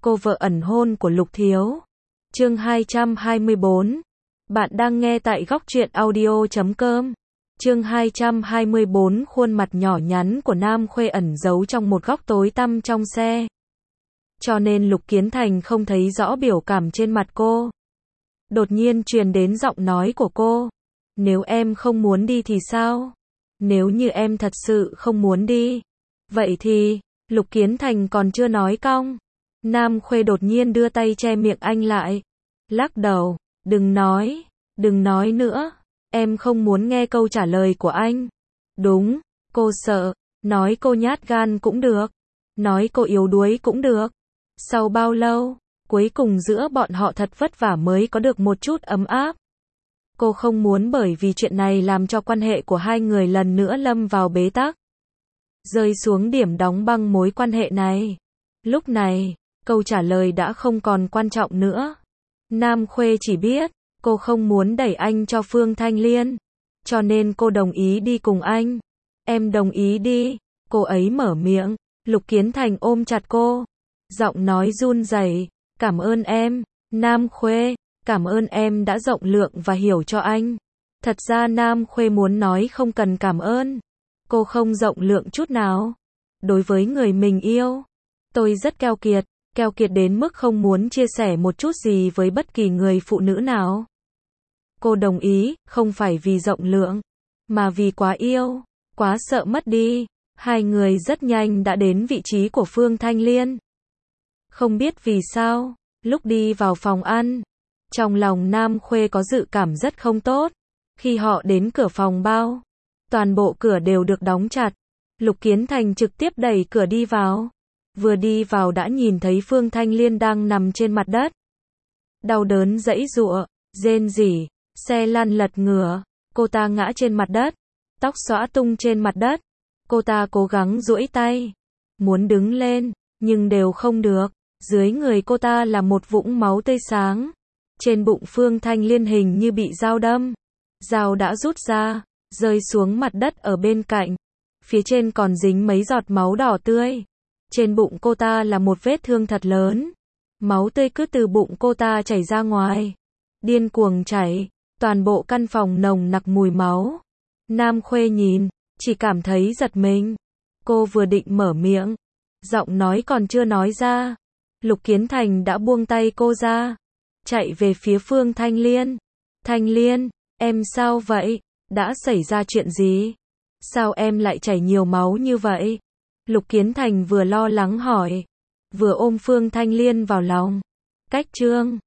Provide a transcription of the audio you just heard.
cô vợ ẩn hôn của Lục Thiếu. Chương 224. Bạn đang nghe tại góc truyện audio.com. Chương 224. Khuôn mặt nhỏ nhắn của Nam Khuê ẩn giấu trong một góc tối tăm trong xe. Cho nên Lục Kiến Thành không thấy rõ biểu cảm trên mặt cô. Đột nhiên truyền đến giọng nói của cô. Nếu em không muốn đi thì sao? Nếu như em thật sự không muốn đi. Vậy thì, Lục Kiến Thành còn chưa nói cong. Nam Khuê đột nhiên đưa tay che miệng anh lại. Lắc đầu, đừng nói nữa. Em không muốn nghe câu trả lời của anh. Đúng, cô sợ. Nói cô nhát gan cũng được. Nói cô yếu đuối cũng được. Sau bao lâu, cuối cùng giữa bọn họ thật vất vả mới có được một chút ấm áp. Cô không muốn bởi vì chuyện này làm cho quan hệ của hai người lần nữa lâm vào bế tắc. Rơi xuống điểm đóng băng mối quan hệ này. Lúc này, câu trả lời đã không còn quan trọng nữa. Nam Khuê chỉ biết, cô không muốn đẩy anh cho Phương Thanh Liên. Cho nên cô đồng ý đi cùng anh. Em đồng ý đi. Cô ấy mở miệng. Lục Kiến Thành ôm chặt cô. Giọng nói run rẩy. Cảm ơn em, Nam Khuê. Cảm ơn em đã rộng lượng và hiểu cho anh. Thật ra Nam Khuê muốn nói không cần cảm ơn. Cô không rộng lượng chút nào. Đối với người mình yêu, tôi rất keo kiệt đến mức không muốn chia sẻ một chút gì với bất kỳ người phụ nữ nào. Cô đồng ý, không phải vì rộng lượng, mà vì quá yêu, quá sợ mất đi. Hai người rất nhanh đã đến vị trí của Phương Thanh Liên. Không biết vì sao, lúc đi vào phòng ăn, trong lòng Nam Khuê có dự cảm rất không tốt. Khi họ đến cửa phòng bao, toàn bộ cửa đều được đóng chặt. Lục Kiến Thành trực tiếp đẩy cửa đi vào. Vừa đi vào đã nhìn thấy Phương Thanh Liên đang nằm trên mặt đất. Đau đớn giãy giụa, rên rỉ, xe lăn lật ngửa. Cô ta ngã trên mặt đất, tóc xõa tung trên mặt đất. Cô ta cố gắng duỗi tay, muốn đứng lên, nhưng đều không được. Dưới người cô ta là một vũng máu tươi sáng. Trên bụng Phương Thanh Liên hình như bị dao đâm. Dao đã rút ra, rơi xuống mặt đất ở bên cạnh. Phía trên còn dính mấy giọt máu đỏ tươi. Trên bụng cô ta là một vết thương thật lớn. Máu tươi cứ từ bụng cô ta chảy ra ngoài. Điên cuồng chảy, toàn bộ căn phòng nồng nặc mùi máu. Nam Khuê nhìn, chỉ cảm thấy giật mình. Cô vừa định mở miệng, giọng nói còn chưa nói ra. Lục Kiến Thành đã buông tay cô ra, chạy về phía Phương Thanh Liên. Thanh Liên, em sao vậy? Đã xảy ra chuyện gì? Sao em lại chảy nhiều máu như vậy? Lục Kiến Thành vừa lo lắng hỏi, vừa ôm Phương Thanh Liên vào lòng. Cách chương